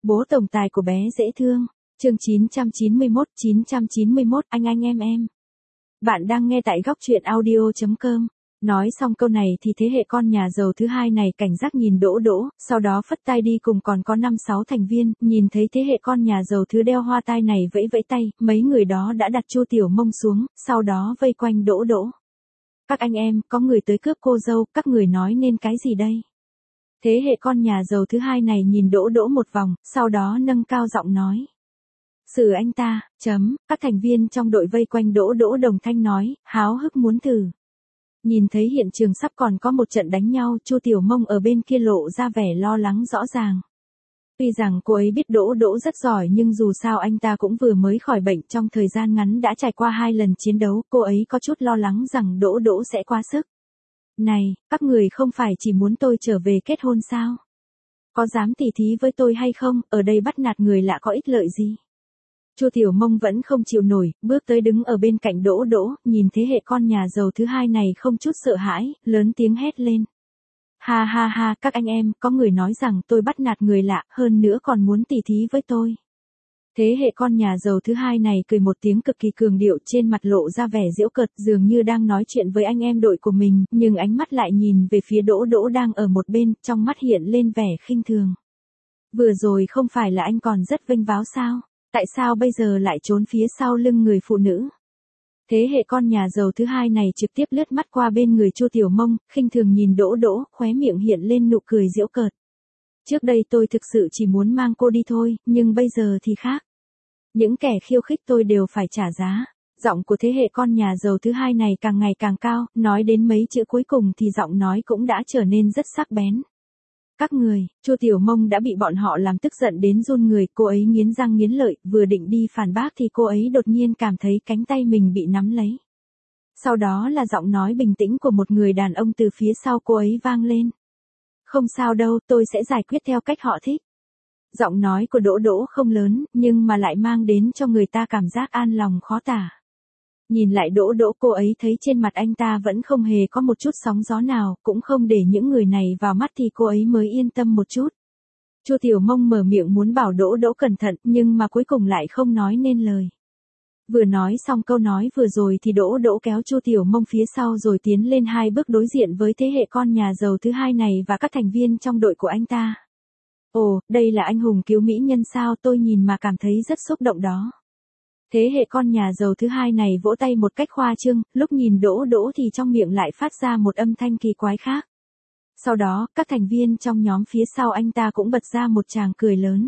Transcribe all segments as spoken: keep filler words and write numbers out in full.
Bố tổng tài của bé dễ thương. Chương chín trăm chín mươi mốt, chín trăm chín mươi mốt, anh anh em em. Bạn đang nghe tại góc truyện audio chấm com. Nói xong câu này thì thế hệ con nhà giàu thứ hai này cảnh giác nhìn Đỗ Đỗ, sau đó phất tay đi cùng còn có năm sáu thành viên, nhìn thấy thế hệ con nhà giàu thứ đeo hoa tai này vẫy vẫy tay, mấy người đó đã đặt Chu Tiểu Mông xuống, sau đó vây quanh Đỗ Đỗ. Các anh em, có người tới cướp cô dâu, các người nói nên cái gì đây? Thế hệ con nhà giàu thứ hai này nhìn Đỗ Đỗ một vòng, sau đó nâng cao giọng nói. Xử anh ta, chấm, các thành viên trong đội vây quanh Đỗ Đỗ đồng thanh nói, háo hức muốn thử. Nhìn thấy hiện trường sắp còn có một trận đánh nhau, Chu Tiểu Mông ở bên kia lộ ra vẻ lo lắng rõ ràng. Tuy rằng cô ấy biết Đỗ Đỗ rất giỏi nhưng dù sao anh ta cũng vừa mới khỏi bệnh, trong thời gian ngắn đã trải qua hai lần chiến đấu, cô ấy có chút lo lắng rằng Đỗ Đỗ sẽ quá sức. Này, các người không phải chỉ muốn tôi trở về kết hôn sao? Có dám tỉ thí với tôi hay không, ở đây bắt nạt người lạ có ích lợi gì? Chu Tiểu Mông vẫn không chịu nổi, bước tới đứng ở bên cạnh Đỗ Đỗ, nhìn thế hệ con nhà giàu thứ hai này không chút sợ hãi, lớn tiếng hét lên. Ha ha ha, các anh em, có người nói rằng tôi bắt nạt người lạ, hơn nữa còn muốn tỉ thí với tôi. Thế hệ con nhà giàu thứ hai này cười một tiếng cực kỳ cường điệu, trên mặt lộ ra vẻ giễu cợt, dường như đang nói chuyện với anh em đội của mình, nhưng ánh mắt lại nhìn về phía Đỗ Đỗ đang ở một bên, trong mắt hiện lên vẻ khinh thường. Vừa rồi không phải là anh còn rất vênh váo sao? Tại sao bây giờ lại trốn phía sau lưng người phụ nữ? Thế hệ con nhà giàu thứ hai này trực tiếp lướt mắt qua bên người Chu Tiểu Mông, khinh thường nhìn Đỗ Đỗ, khóe miệng hiện lên nụ cười giễu cợt. Trước đây tôi thực sự chỉ muốn mang cô đi thôi, nhưng bây giờ thì khác. Những kẻ khiêu khích tôi đều phải trả giá. Giọng của thế hệ con nhà giàu thứ hai này càng ngày càng cao, nói đến mấy chữ cuối cùng thì giọng nói cũng đã trở nên rất sắc bén. Các người, Chu Tiểu Mông đã bị bọn họ làm tức giận đến run người, cô ấy nghiến răng nghiến lợi, vừa định đi phản bác thì cô ấy đột nhiên cảm thấy cánh tay mình bị nắm lấy. Sau đó là giọng nói bình tĩnh của một người đàn ông từ phía sau cô ấy vang lên. Không sao đâu, tôi sẽ giải quyết theo cách họ thích. Giọng nói của Đỗ Đỗ không lớn, nhưng mà lại mang đến cho người ta cảm giác an lòng khó tả. Nhìn lại Đỗ Đỗ, cô ấy thấy trên mặt anh ta vẫn không hề có một chút sóng gió nào, cũng không để những người này vào mắt thì cô ấy mới yên tâm một chút. Chu Tiểu Mông mở miệng muốn bảo Đỗ Đỗ cẩn thận, nhưng mà cuối cùng lại không nói nên lời. Vừa nói xong câu nói vừa rồi thì Đỗ Đỗ kéo Chu Tiểu Mông phía sau rồi tiến lên hai bước đối diện với thế hệ con nhà giàu thứ hai này và các thành viên trong đội của anh ta. Ồ, đây là anh hùng cứu mỹ nhân sao, tôi nhìn mà cảm thấy rất xúc động đó. Thế hệ con nhà giàu thứ hai này vỗ tay một cách khoa trương, lúc nhìn Đỗ Đỗ thì trong miệng lại phát ra một âm thanh kỳ quái khác. Sau đó, các thành viên trong nhóm phía sau anh ta cũng bật ra một tràng cười lớn.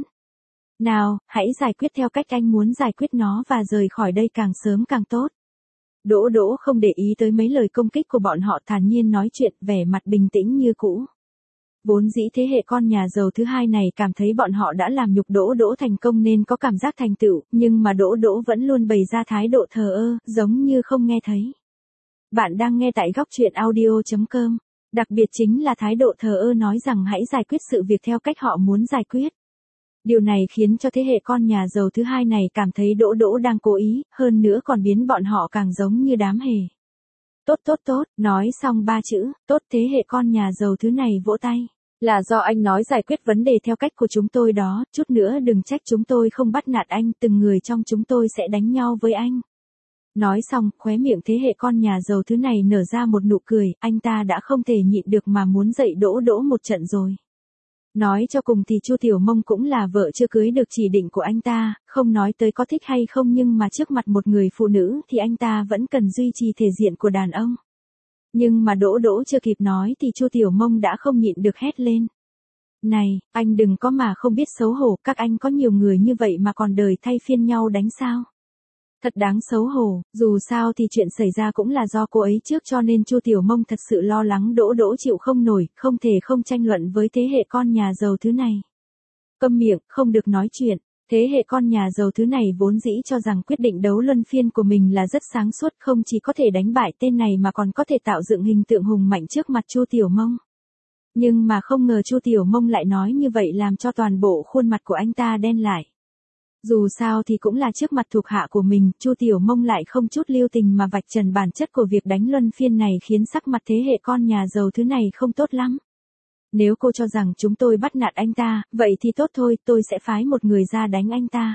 Nào, hãy giải quyết theo cách anh muốn giải quyết nó và rời khỏi đây càng sớm càng tốt. Đỗ Đỗ không để ý tới mấy lời công kích của bọn họ, thản nhiên nói chuyện, vẻ mặt bình tĩnh như cũ. Vốn dĩ thế hệ con nhà giàu thứ hai này cảm thấy bọn họ đã làm nhục Đỗ Đỗ thành công nên có cảm giác thành tựu, nhưng mà Đỗ Đỗ vẫn luôn bày ra thái độ thờ ơ, giống như không nghe thấy. Bạn đang nghe tại góc truyện audio chấm com. Đặc biệt chính là thái độ thờ ơ nói rằng hãy giải quyết sự việc theo cách họ muốn giải quyết. Điều này khiến cho thế hệ con nhà giàu thứ hai này cảm thấy Đỗ Đỗ đang cố ý, hơn nữa còn biến bọn họ càng giống như đám hề. Tốt tốt tốt, nói xong ba chữ, tốt, thế hệ con nhà giàu thứ này vỗ tay. Là do anh nói giải quyết vấn đề theo cách của chúng tôi đó, chút nữa đừng trách chúng tôi không bắt nạt anh, từng người trong chúng tôi sẽ đánh nhau với anh. Nói xong, khóe miệng thế hệ con nhà giàu thứ này nở ra một nụ cười, anh ta đã không thể nhịn được mà muốn dạy Đỗ Đỗ một trận rồi. Nói cho cùng thì Chu Tiểu Mông cũng là vợ chưa cưới được chỉ định của anh ta, không nói tới có thích hay không nhưng mà trước mặt một người phụ nữ thì anh ta vẫn cần duy trì thể diện của đàn ông. Nhưng mà Đỗ Đỗ chưa kịp nói thì Chu Tiểu Mông đã không nhịn được hét lên. Này, anh đừng có mà không biết xấu hổ, các anh có nhiều người như vậy mà còn đời thay phiên nhau đánh sao? Thật đáng xấu hổ, dù sao thì chuyện xảy ra cũng là do cô ấy trước cho nên Chu Tiểu Mông thật sự lo lắng Đỗ Đỗ chịu không nổi, không thể không tranh luận với thế hệ con nhà giàu thứ này. Câm miệng, không được nói chuyện. Thế hệ con nhà giàu thứ này vốn dĩ cho rằng quyết định đấu luân phiên của mình là rất sáng suốt, không chỉ có thể đánh bại tên này mà còn có thể tạo dựng hình tượng hùng mạnh trước mặt Chu Tiểu Mông. Nhưng mà không ngờ Chu Tiểu Mông lại nói như vậy làm cho toàn bộ khuôn mặt của anh ta đen lại. Dù sao thì cũng là trước mặt thuộc hạ của mình, Chu Tiểu Mông lại không chút lưu tình mà vạch trần bản chất của việc đánh luân phiên này khiến sắc mặt thế hệ con nhà giàu thứ này không tốt lắm. Nếu cô cho rằng chúng tôi bắt nạt anh ta, vậy thì tốt thôi, tôi sẽ phái một người ra đánh anh ta.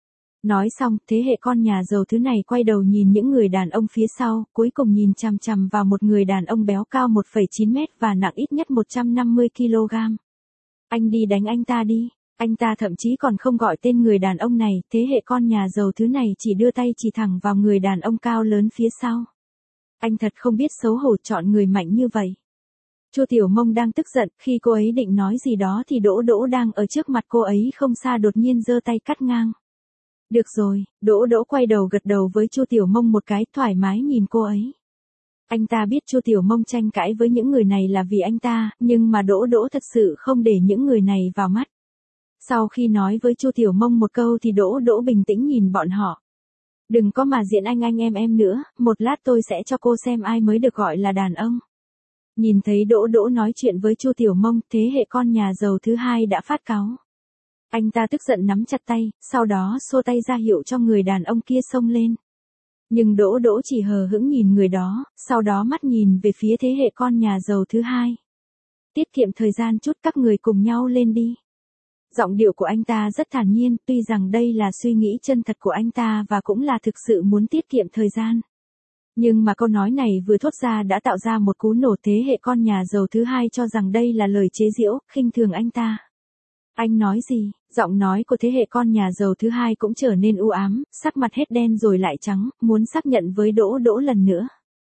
Nói xong, thế hệ con nhà giàu thứ này quay đầu nhìn những người đàn ông phía sau, cuối cùng nhìn chằm chằm vào một người đàn ông béo cao một phẩy chín mét và nặng ít nhất một trăm năm mươi ki lô gam. Anh đi đánh anh ta đi. Anh ta thậm chí còn không gọi tên người đàn ông này, thế hệ con nhà giàu thứ này chỉ đưa tay chỉ thẳng vào người đàn ông cao lớn phía sau. Anh thật không biết xấu hổ chọn người mạnh như vậy. Chu Tiểu Mông đang tức giận, khi cô ấy định nói gì đó thì Đỗ Đỗ đang ở trước mặt cô ấy không xa đột nhiên giơ tay cắt ngang. Được rồi, Đỗ Đỗ quay đầu gật đầu với Chu Tiểu Mông một cái, thoải mái nhìn cô ấy. Anh ta biết Chu Tiểu Mông tranh cãi với những người này là vì anh ta, nhưng mà Đỗ Đỗ thật sự không để những người này vào mắt. Sau khi nói với Chu Tiểu Mông một câu thì Đỗ Đỗ bình tĩnh nhìn bọn họ. Đừng có mà diễn anh anh em em nữa, một lát tôi sẽ cho cô xem ai mới được gọi là đàn ông. Nhìn thấy Đỗ Đỗ nói chuyện với Chu Tiểu Mông, thế hệ con nhà giàu thứ hai đã phát cáu. Anh ta tức giận nắm chặt tay, sau đó xô tay ra hiệu cho người đàn ông kia xông lên. Nhưng Đỗ Đỗ chỉ hờ hững nhìn người đó, sau đó mắt nhìn về phía thế hệ con nhà giàu thứ hai. Tiết kiệm thời gian chút, các người cùng nhau lên đi. Giọng điệu của anh ta rất thản nhiên, tuy rằng đây là suy nghĩ chân thật của anh ta và cũng là thực sự muốn tiết kiệm thời gian. Nhưng mà câu nói này vừa thốt ra đã tạo ra một cú nổ, thế hệ con nhà giàu thứ hai cho rằng đây là lời chế giễu, khinh thường anh ta. Anh nói gì? Giọng nói của thế hệ con nhà giàu thứ hai cũng trở nên u ám, sắc mặt hết đen rồi lại trắng, muốn xác nhận với Đỗ Đỗ lần nữa.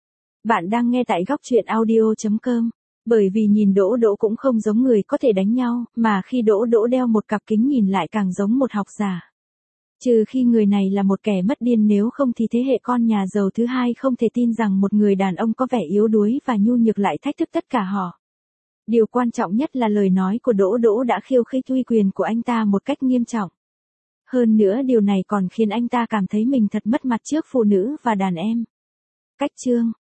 Bạn đang nghe tại góc truyện audio chấm com. Bởi vì nhìn Đỗ Đỗ cũng không giống người có thể đánh nhau, mà khi Đỗ Đỗ đeo một cặp kính nhìn lại càng giống một học giả. Trừ khi người này là một kẻ mất điên, nếu không thì thế hệ con nhà giàu thứ hai không thể tin rằng một người đàn ông có vẻ yếu đuối và nhu nhược lại thách thức tất cả họ. Điều quan trọng nhất là lời nói của Đỗ Đỗ đã khiêu khích uy quyền của anh ta một cách nghiêm trọng. Hơn nữa điều này còn khiến anh ta cảm thấy mình thật mất mặt trước phụ nữ và đàn em. Cách chương